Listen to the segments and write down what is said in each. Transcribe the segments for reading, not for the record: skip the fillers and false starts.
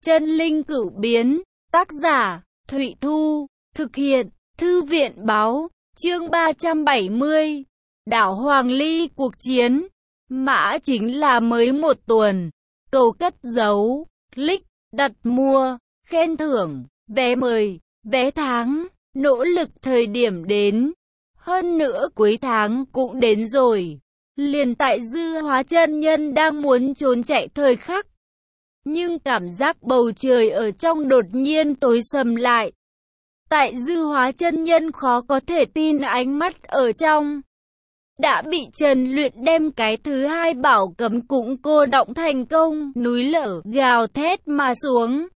Chân linh cửu biến, tác giả, Thụy Thu, thực hiện, Thư viện báo, chương 370, đảo Hoàng Ly cuộc chiến, mã chính là mới 1 tuần, cầu cất giấu, click, đặt mua, khen thưởng, vé mời, vé tháng, nỗ lực thời điểm đến, hơn nữa cuối tháng cũng đến rồi, liền tại Dư Hóa chân nhân đang muốn trốn chạy thời khắc. Nhưng cảm giác bầu trời ở trong đột nhiên tối sầm lại. Tại Dư Hóa chân nhân khó có thể tin ánh mắt ở trong. Đã bị Trần Luyện đem cái thứ hai bảo cấm cũng cô động thành công, núi lở, gào thét mà xuống.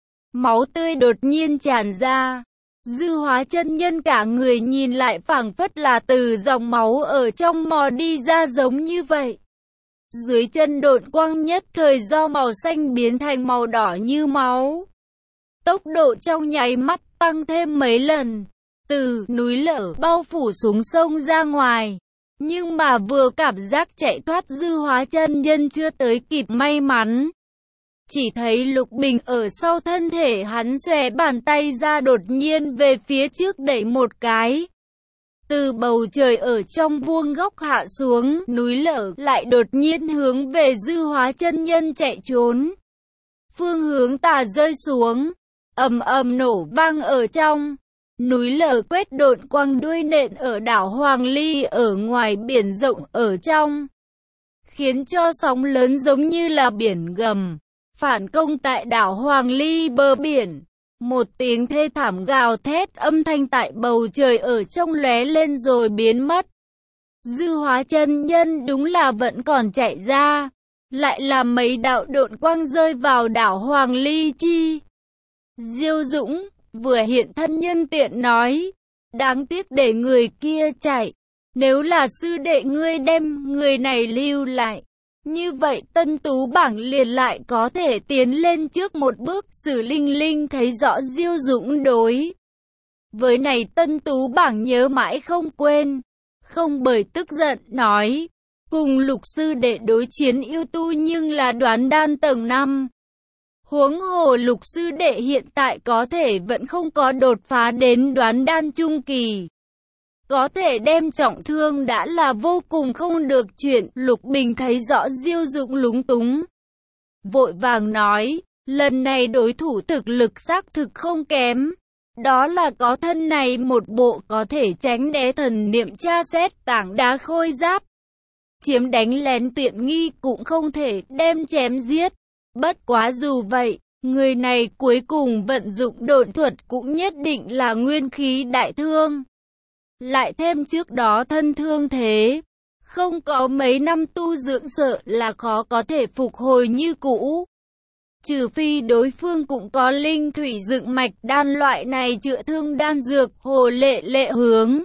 Máu tươi đột nhiên tràn ra. Dư Hóa chân nhân cả người nhìn lại phảng phất là từ dòng máu ở trong mò đi ra giống như vậy. Dưới chân độn quang nhất thời do màu xanh biến thành màu đỏ như máu. Tốc độ trong nháy mắt tăng thêm mấy lần. Từ núi lở bao phủ xuống sông ra ngoài. Nhưng mà vừa cảm giác chạy thoát Dư Hóa chân nhân chưa tới kịp may mắn. Chỉ thấy Lục Bình ở sau thân thể hắn xòe bàn tay ra đột nhiên về phía trước đẩy một cái. Từ bầu trời ở trong vuông góc hạ xuống, núi lở lại đột nhiên hướng về Dư Hóa chân nhân chạy trốn. Phương hướng tà rơi xuống, ầm ầm nổ vang ở trong. Núi lở quét độn quang đuôi nện ở đảo Hoàng Ly ở ngoài biển rộng ở trong. Khiến cho sóng lớn giống như là biển gầm. Phản công tại đảo Hoàng Ly bờ biển. Một tiếng thê thảm gào thét âm thanh tại bầu trời ở trong lóe lên rồi biến mất. Dư Hóa chân nhân đúng là vẫn còn chạy ra. Lại là mấy đạo độn quang rơi vào đảo Hoàng Ly chi. Diêu Dũng vừa hiện thân nhân tiện nói. Đáng tiếc để người kia chạy. Nếu là sư đệ ngươi đem người này lưu lại. Như vậy Tân Tú bảng liền lại có thể tiến lên trước một bước. Sử Linh Linh thấy rõ Diêu Dũng đối với này Tân Tú bảng nhớ mãi không quên. Không bởi tức giận nói. Cùng Lục sư đệ đối chiến yêu tu nhưng là đoán đan tầng 5. Huống hồ Lục sư đệ hiện tại có thể vẫn không có đột phá đến đoán đan trung kỳ. Có thể đem trọng thương đã là vô cùng không được chuyện. Lục Bình thấy rõ Diêu Dũng lúng túng. Vội vàng nói, lần này đối thủ thực lực xác thực không kém. Đó là có thân này một bộ có thể tránh né thần niệm tra xét tảng đá khôi giáp. Chiếm đánh lén tiện nghi cũng không thể đem chém giết. Bất quá dù vậy, người này cuối cùng vận dụng độn thuật cũng nhất định là nguyên khí đại thương. Lại thêm trước đó thân thương thế, không có mấy năm tu dưỡng sợ là khó có thể phục hồi như cũ. Trừ phi đối phương cũng có linh thủy dựng mạch đan loại này chữa thương đan dược. Hồ Lệ Lệ hướng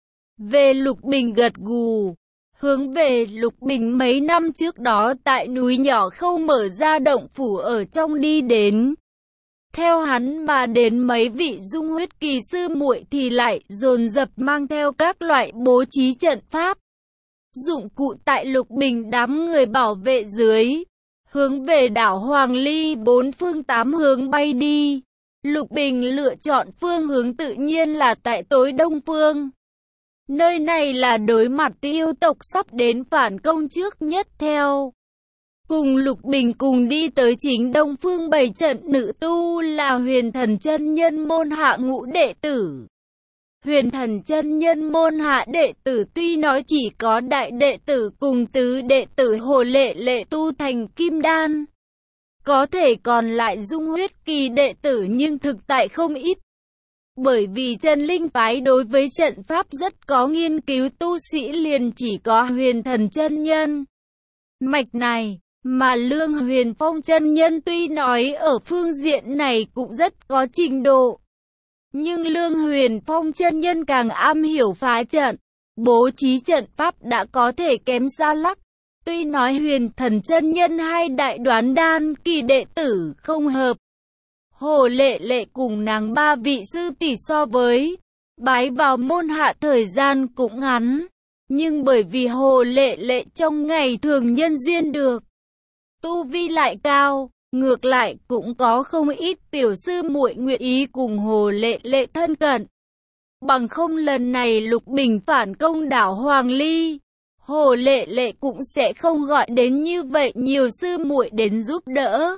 về Lục Bình gật gù. Hướng về Lục Bình mấy năm trước đó tại núi nhỏ Khâu mở ra động phủ ở trong đi đến. Theo hắn mà đến mấy vị dung huyết kỳ sư muội thì lại dồn dập mang theo các loại bố trí trận pháp. Dụng cụ tại Lục Bình đám người bảo vệ dưới. Hướng về đảo Hoàng Ly 4 phương 8 hướng bay đi. Lục Bình lựa chọn phương hướng tự nhiên là tại tối đông phương. Nơi này là đối mặt yêu tộc sắp đến phản công trước nhất theo. Cùng Lục Bình cùng đi tới chính đông phương 7 trận nữ tu là Huyền Thần chân nhân môn hạ ngũ đệ tử. Huyền Thần chân nhân môn hạ đệ tử tuy nói chỉ có đại đệ tử cùng tứ đệ tử Hồ Lệ Lệ tu thành kim đan. Có thể còn lại dung huyết kỳ đệ tử nhưng thực tại không ít. Bởi vì Chân Linh phái đối với trận pháp rất có nghiên cứu, tu sĩ liền chỉ có Huyền Thần chân nhân mạch này. Mà Lương Huyền Phong chân nhân tuy nói ở phương diện này cũng rất có trình độ. Nhưng Lương Huyền Phong chân nhân càng am hiểu phá trận, bố trí trận pháp đã có thể kém xa lắc. Tuy nói Huyền Thần chân nhân hai đại đoán đan kỳ đệ tử không hợp. Hồ Lệ Lệ cùng nàng ba vị sư tỷ so với bái vào môn hạ thời gian cũng ngắn. Nhưng bởi vì Hồ Lệ Lệ trong ngày thường nhân duyên được. Tu vi lại cao, Ngược lại cũng có không ít tiểu sư muội nguyện ý cùng Hồ Lệ Lệ thân cận. Bằng không lần này Lục Bình phản công đảo Hoàng Ly, Hồ Lệ Lệ cũng sẽ không gọi đến như vậy nhiều sư muội đến giúp đỡ.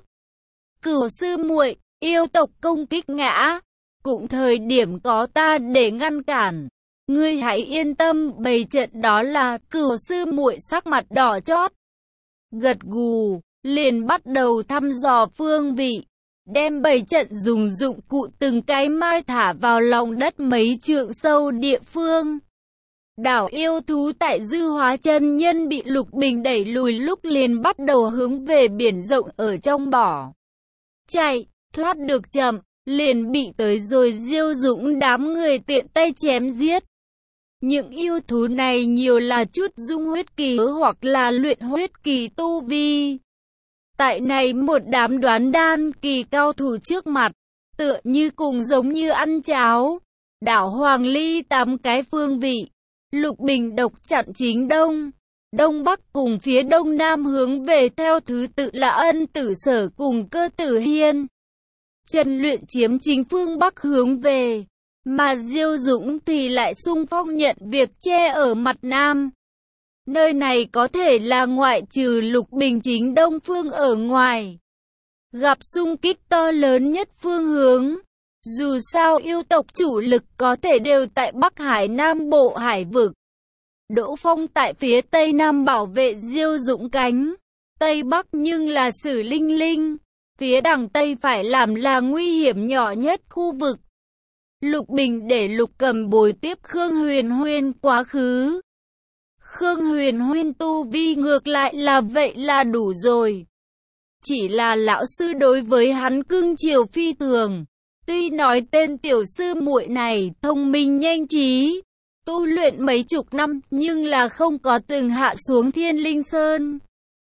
Cửu sư muội, yêu tộc công kích ngã, cũng thời điểm có ta để ngăn cản. Ngươi hãy yên tâm, bày trận đó là. Cửu sư muội sắc mặt đỏ chót, gật gù, liền bắt đầu thăm dò phương vị, đem bày trận dùng dụng cụ từng cái mai thả vào lòng đất mấy trượng sâu địa phương. Đảo yêu thú tại Dư Hóa chân nhân bị Lục Bình đẩy lùi lúc liền bắt đầu hướng về biển rộng ở trong bỏ chạy, thoát được chậm, liền bị tới rồi Diêu Dũng đám người tiện tay chém giết. Những yêu thú này nhiều là chút dung huyết kỳ hoặc là luyện huyết kỳ tu vi. Tại này một đám đoán đan kỳ cao thủ trước mặt, tựa như cùng giống như ăn cháo. Đảo Hoàng Ly 8 cái phương vị, Lục Bình độc chặn chính đông, đông bắc cùng phía đông nam hướng về theo thứ tự là Ân Tử Sở cùng Cơ Tử Hiên. Trần Luyện chiếm chính phương bắc hướng về, mà Diêu Dũng thì lại xung phong nhận việc che ở mặt nam. Nơi này có thể là ngoại trừ Lục Bình chính đông phương ở ngoài, gặp xung kích to lớn nhất phương hướng. Dù sao yêu tộc chủ lực có thể đều tại Bắc Hải Nam Bộ hải vực. Đỗ Phong tại phía Tây Nam bảo vệ Diêu Dũng cánh Tây Bắc nhưng là Sử Linh Linh. Phía đằng Tây phải làm là nguy hiểm nhỏ nhất khu vực. Lục Bình để Lục Cầm bồi tiếp Khương Huyền Huyên quá khứ. Khương Huyền Huyên tu vi ngược lại là vậy là đủ rồi. Chỉ là lão sư đối với hắn cưng chiều phi thường. Tuy nói tên tiểu sư muội này thông minh nhanh trí, tu luyện mấy chục năm nhưng là không có từng hạ xuống Thiên Linh Sơn.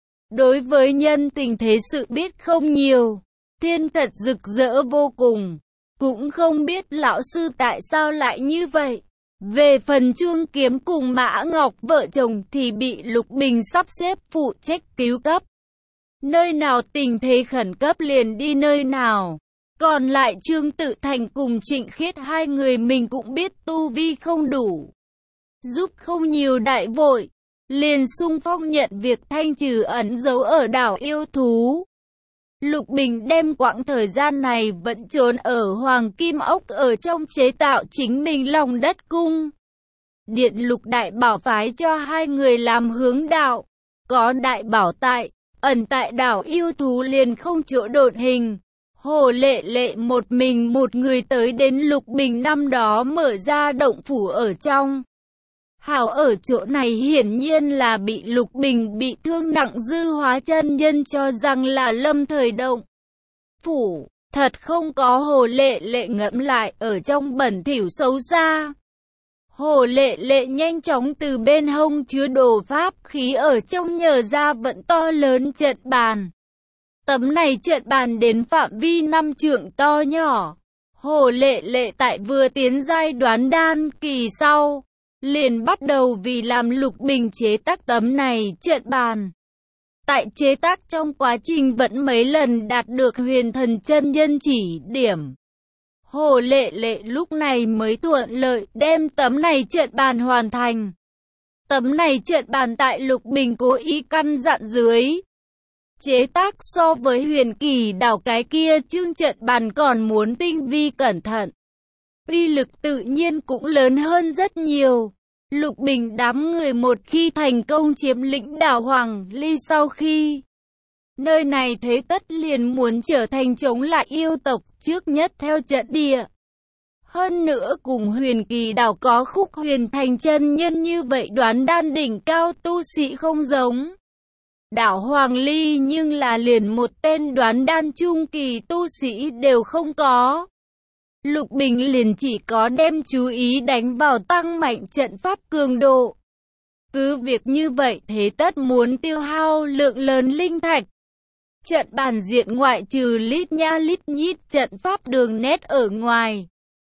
Đối với nhân tình thế sự biết không nhiều, thiên thật rực rỡ vô cùng, cũng không biết lão sư tại sao lại như vậy. Về phần Chuông Kiếm cùng Mã Ngọc vợ chồng thì bị Lục Bình sắp xếp phụ trách cứu cấp. Nơi nào tình thế khẩn cấp liền đi nơi nào. Còn lại Trương Tự Thành cùng Trịnh Khiết hai người mình cũng biết tu vi không đủ, giúp không nhiều đại vội, liền xung phong nhận việc thanh trừ ẩn giấu ở đảo yêu thú. Lục Bình đem quãng thời gian này vẫn trốn ở Hoàng Kim Ốc ở trong chế tạo chính mình lòng đất cung. Điện Lục Đại Bảo phái cho hai người làm hướng đạo, có đại bảo tại, ẩn tại đảo yêu thú liền không chỗ đột hình. Hồ Lệ Lệ một mình một người tới đến Lục Bình năm đó mở ra động phủ ở trong. Hảo ở chỗ này hiển nhiên là bị Lục Bình bị thương nặng Dư Hóa chân nhân cho rằng là lâm thời động phủ. Thật không có Hồ Lệ Lệ ngẫm lại ở trong bẩn thỉu xấu xa. Hồ Lệ Lệ nhanh chóng từ bên hông chứa đồ pháp khí ở trong nhờ ra vận to lớn trận bàn. Tấm này trận bàn đến phạm vi 5 trượng to nhỏ. Hồ Lệ Lệ tại vừa tiến giai đoán đan kỳ sau, liền bắt đầu vì làm Lục Bình chế tác tấm này trận bàn. Tại chế tác trong quá trình vẫn mấy lần đạt được Huyền Thần chân nhân chỉ điểm. Hồ Lệ Lệ lúc này mới thuận lợi đem tấm này trận bàn hoàn thành. Tấm này trận bàn tại Lục Bình cố ý căn dặn dưới. Chế tác so với Huyền Kỳ đảo cái kia chương trận bàn còn muốn tinh vi cẩn thận. Uy lực tự nhiên cũng lớn hơn rất nhiều. Lục Bình đám người một khi thành công chiếm lĩnh đảo Hoàng Ly sau khi nơi này thế tất liền muốn trở thành chống lại yêu tộc trước nhất theo trận địa. Hơn nữa cùng Huyền Kỳ đảo có Khúc Huyền Thành chân nhân như vậy đoán đan đỉnh cao tu sĩ không giống. Đảo Hoàng Ly nhưng là liền một tên đoán đan trung kỳ tu sĩ đều không có. Lục Bình liền chỉ có đem chú ý đánh vào tăng mạnh trận pháp cường độ. Cứ việc như vậy thế tất muốn tiêu hao lượng lớn linh thạch. Trận bàn diện ngoại trừ lít nha lít nhít trận pháp đường nét ở ngoài.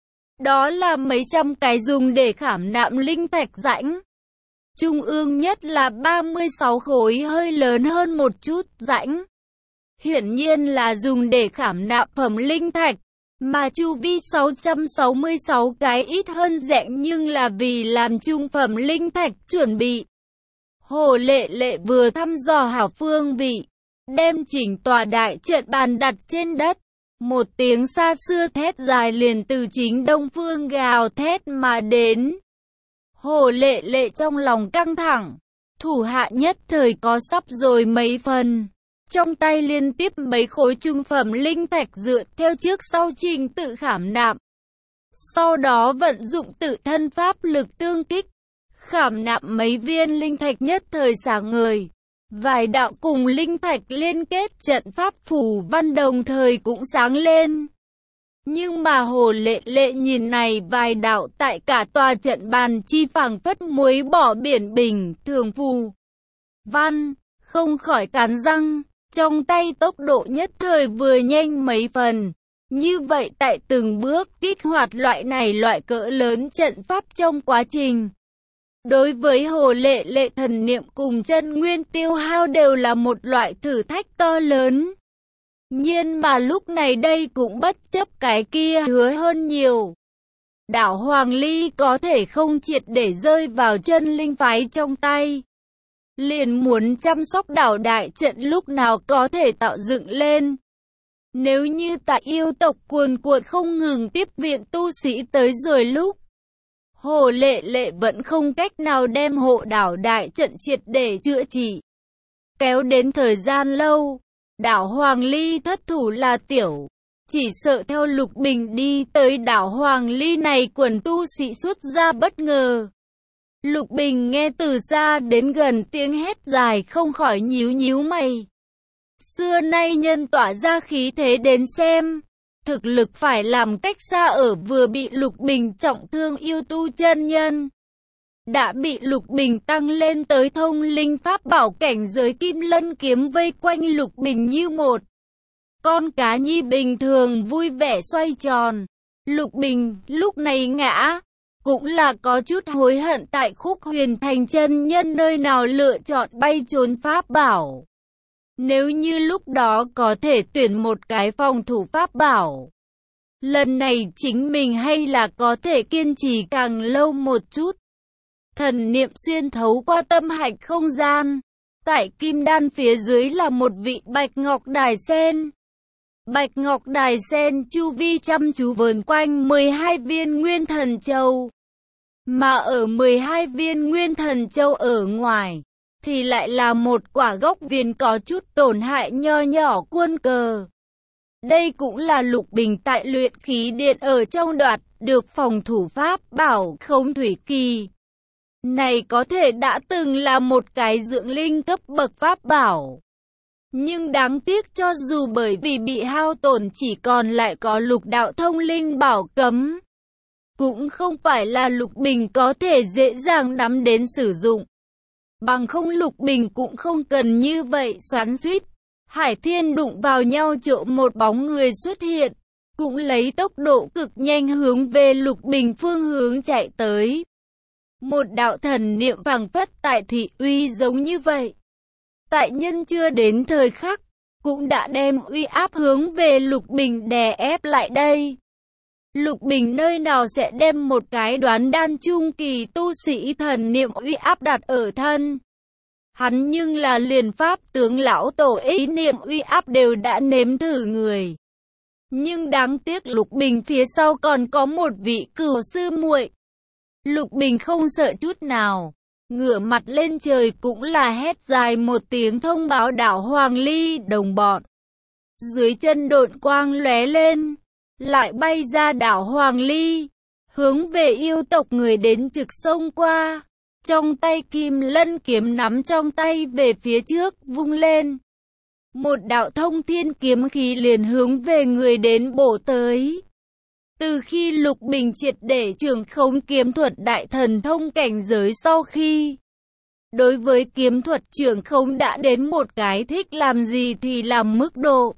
Đó là mấy trăm cái dùng để khảm nạm linh thạch rãnh. Trung ương nhất là 36 khối hơi lớn hơn một chút rãnh. hiển nhiên là dùng để khảm nạm phẩm linh thạch, mà chu vi 666 cái ít hơn rẽnh nhưng là vì làm trung phẩm linh thạch chuẩn bị. Hồ Lệ Lệ vừa thăm dò hảo phương vị, đem chỉnh tòa đại trận bàn đặt trên đất. Một tiếng xa xưa thét dài liền từ chính đông phương gào thét mà đến. Hồ Lệ Lệ trong lòng căng thẳng, thủ hạ nhất thời có sắp rồi mấy phần. Trong tay liên tiếp mấy khối trung phẩm linh thạch dựa theo trước sau trình tự khảm nạm. Sau đó vận dụng tự thân pháp lực tương kích, khảm nạm mấy viên linh thạch nhất thời sáng ngời. Vài đạo cùng linh thạch liên kết trận pháp phù văn đồng thời cũng sáng lên. Nhưng mà Hồ Lệ Lệ nhìn này vài đạo tại cả tòa trận bàn chi phảng phất muối bỏ biển bình thường phù văn, không khỏi cắn răng, trong tay tốc độ nhất thời vừa nhanh mấy phần. Như vậy tại từng bước kích hoạt loại cỡ lớn trận pháp trong quá trình. Đối với Hồ Lệ Lệ thần niệm cùng chân nguyên tiêu hao đều là một loại thử thách to lớn. Nhưng mà lúc này đây cũng bất chấp cái kia hứa hơn nhiều. Đảo Hoàng Ly có thể không triệt để rơi vào chân linh phái trong tay. Liền muốn chăm sóc đảo đại trận lúc nào có thể tạo dựng lên. Nếu như tại yêu tộc cuồn cuộn không ngừng tiếp viện tu sĩ tới rồi lúc Hồ Lệ Lệ vẫn không cách nào đem hộ đảo đại trận triệt để chữa trị. Kéo đến thời gian lâu, đảo Hoàng Ly thất thủ là tiểu. Chỉ sợ theo Lục Bình đi tới đảo Hoàng Ly này quần tu sĩ xuất ra bất ngờ. Lục Bình nghe từ xa đến gần tiếng hét dài không khỏi nhíu nhíu mày. Xưa nay nhân tỏa ra khí thế đến xem. Thực lực phải làm cách xa ở vừa bị Lục Bình trọng thương yêu tu chân nhân. Đã bị Lục Bình tăng lên tới thông linh pháp bảo cảnh giới kim lân kiếm vây quanh Lục Bình như một con cá nhi bình thường vui vẻ xoay tròn. Lục Bình lúc này ngã, cũng là có chút hối hận tại Khúc Huyền Thành chân nhân nơi nào lựa chọn bay trốn pháp bảo. Nếu như lúc đó có thể tuyển một cái phòng thủ pháp bảo, lần này chính mình hay là có thể kiên trì càng lâu một chút. Thần niệm xuyên thấu qua tâm hạch không gian. Tại kim đan phía dưới là một vị bạch ngọc đài sen. Bạch ngọc đài sen chu vi chăm chú vờn quanh 12 viên nguyên thần châu. Mà ở 12 viên nguyên thần châu ở ngoài, thì lại là một quả gốc viền có chút tổn hại nho nhỏ quân cờ. Đây cũng là Lục Bình tại luyện khí điện ở trong đoạt được phòng thủ pháp bảo Không Thủy Kỳ. Này có thể đã từng là một cái dưỡng linh cấp bậc pháp bảo. Nhưng đáng tiếc cho dù bởi vì bị hao tổn chỉ còn lại có lục đạo thông linh bảo cấm. Cũng không phải là Lục Bình có thể dễ dàng nắm đến sử dụng. Bằng không Lục Bình cũng không cần như vậy xoắn xuýt. Hải Thiên đụng vào nhau chỗ một bóng người xuất hiện, cũng lấy tốc độ cực nhanh hướng về Lục Bình phương hướng chạy tới. Một đạo thần niệm phảng phất tại thị uy giống như vậy. Tại nhân chưa đến thời khắc, cũng đã đem uy áp hướng về Lục Bình đè ép lại đây. Lục Bình nơi nào sẽ đem một cái đoán đan trung kỳ tu sĩ thần niệm uy áp đặt ở thân. Hắn nhưng là liền pháp tướng lão tổ ý niệm uy áp đều đã nếm thử người. Nhưng đáng tiếc Lục Bình phía sau còn có một vị cửu sư muội. Lục Bình không sợ chút nào, ngửa mặt lên trời cũng là hét dài một tiếng thông báo đảo Hoàng Ly đồng bọn. Dưới chân độn quang lóe lên, lại bay ra đảo Hoàng Ly, hướng về yêu tộc người đến trực sông qua. Trong tay kim lân kiếm nắm trong tay về phía trước vung lên. Một đạo thông thiên kiếm khí liền hướng về người đến bổ tới. Từ khi Lục Bình triệt để trưởng khống kiếm thuật đại thần thông cảnh giới sau khi đối với kiếm thuật trưởng khống đã đến một cái thích làm gì thì làm mức độ.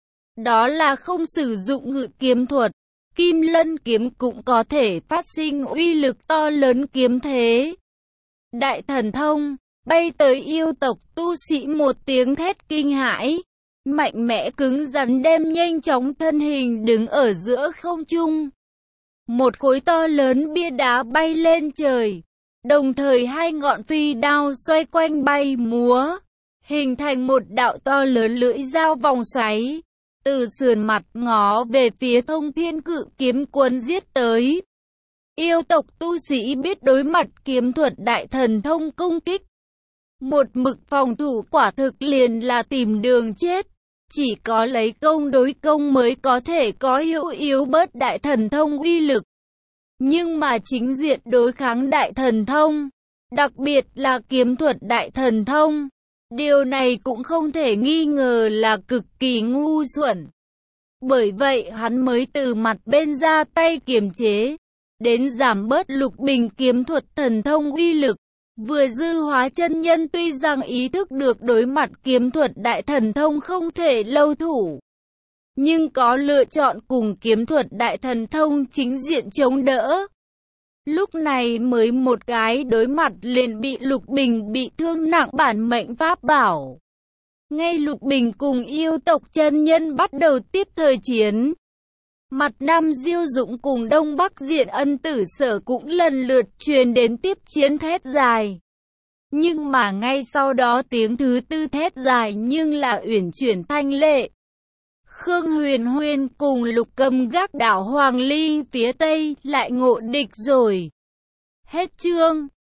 Đó là không sử dụng ngự kiếm thuật. Kim lân kiếm cũng có thể phát sinh uy lực to lớn kiếm thế. Đại thần thông, bay tới yêu tộc tu sĩ một tiếng thét kinh hãi. mạnh mẽ cứng rắn đem nhanh chóng thân hình đứng ở giữa không trung. Một khối to lớn bia đá bay lên trời, đồng thời hai ngọn phi đao xoay quanh bay múa, hình thành một đạo to lớn lưỡi dao vòng xoáy, từ sườn mặt ngó về phía Thông Thiên Cự Kiếm cuốn giết tới. Yêu tộc tu sĩ biết đối mặt kiếm thuật đại thần thông công kích, một mực phòng thủ quả thực liền là tìm đường chết. Chỉ có lấy công đối công mới có thể có hiệu yếu bớt đại thần thông uy lực. Nhưng mà chính diện đối kháng đại thần thông, đặc biệt là kiếm thuật đại thần thông, điều này cũng không thể nghi ngờ là cực kỳ ngu xuẩn. Bởi vậy hắn mới từ mặt bên ra tay kiềm chế, đến giảm bớt Lục Bình kiếm thuật thần thông uy lực. Vừa Dư Hóa chân nhân tuy rằng ý thức được đối mặt kiếm thuật đại thần thông không thể lâu thủ, nhưng có lựa chọn cùng kiếm thuật đại thần thông chính diện chống đỡ. Lúc này mới một cái đối mặt liền bị Lục Bình bị thương nặng bản mệnh pháp bảo. Ngay Lục Bình cùng yêu tộc chân nhân bắt đầu tiếp thời chiến, mặt Nam Diêu Dũng cùng Đông Bắc Diện Ân Tử Sở cũng lần lượt truyền đến tiếp chiến thét dài. Nhưng mà ngay sau đó tiếng thứ tư thét dài nhưng là uyển chuyển thanh lệ. Khương Huyền Huyền cùng Lục Cầm gác đảo Hoàng Ly phía Tây lại ngộ địch rồi. Hết chương.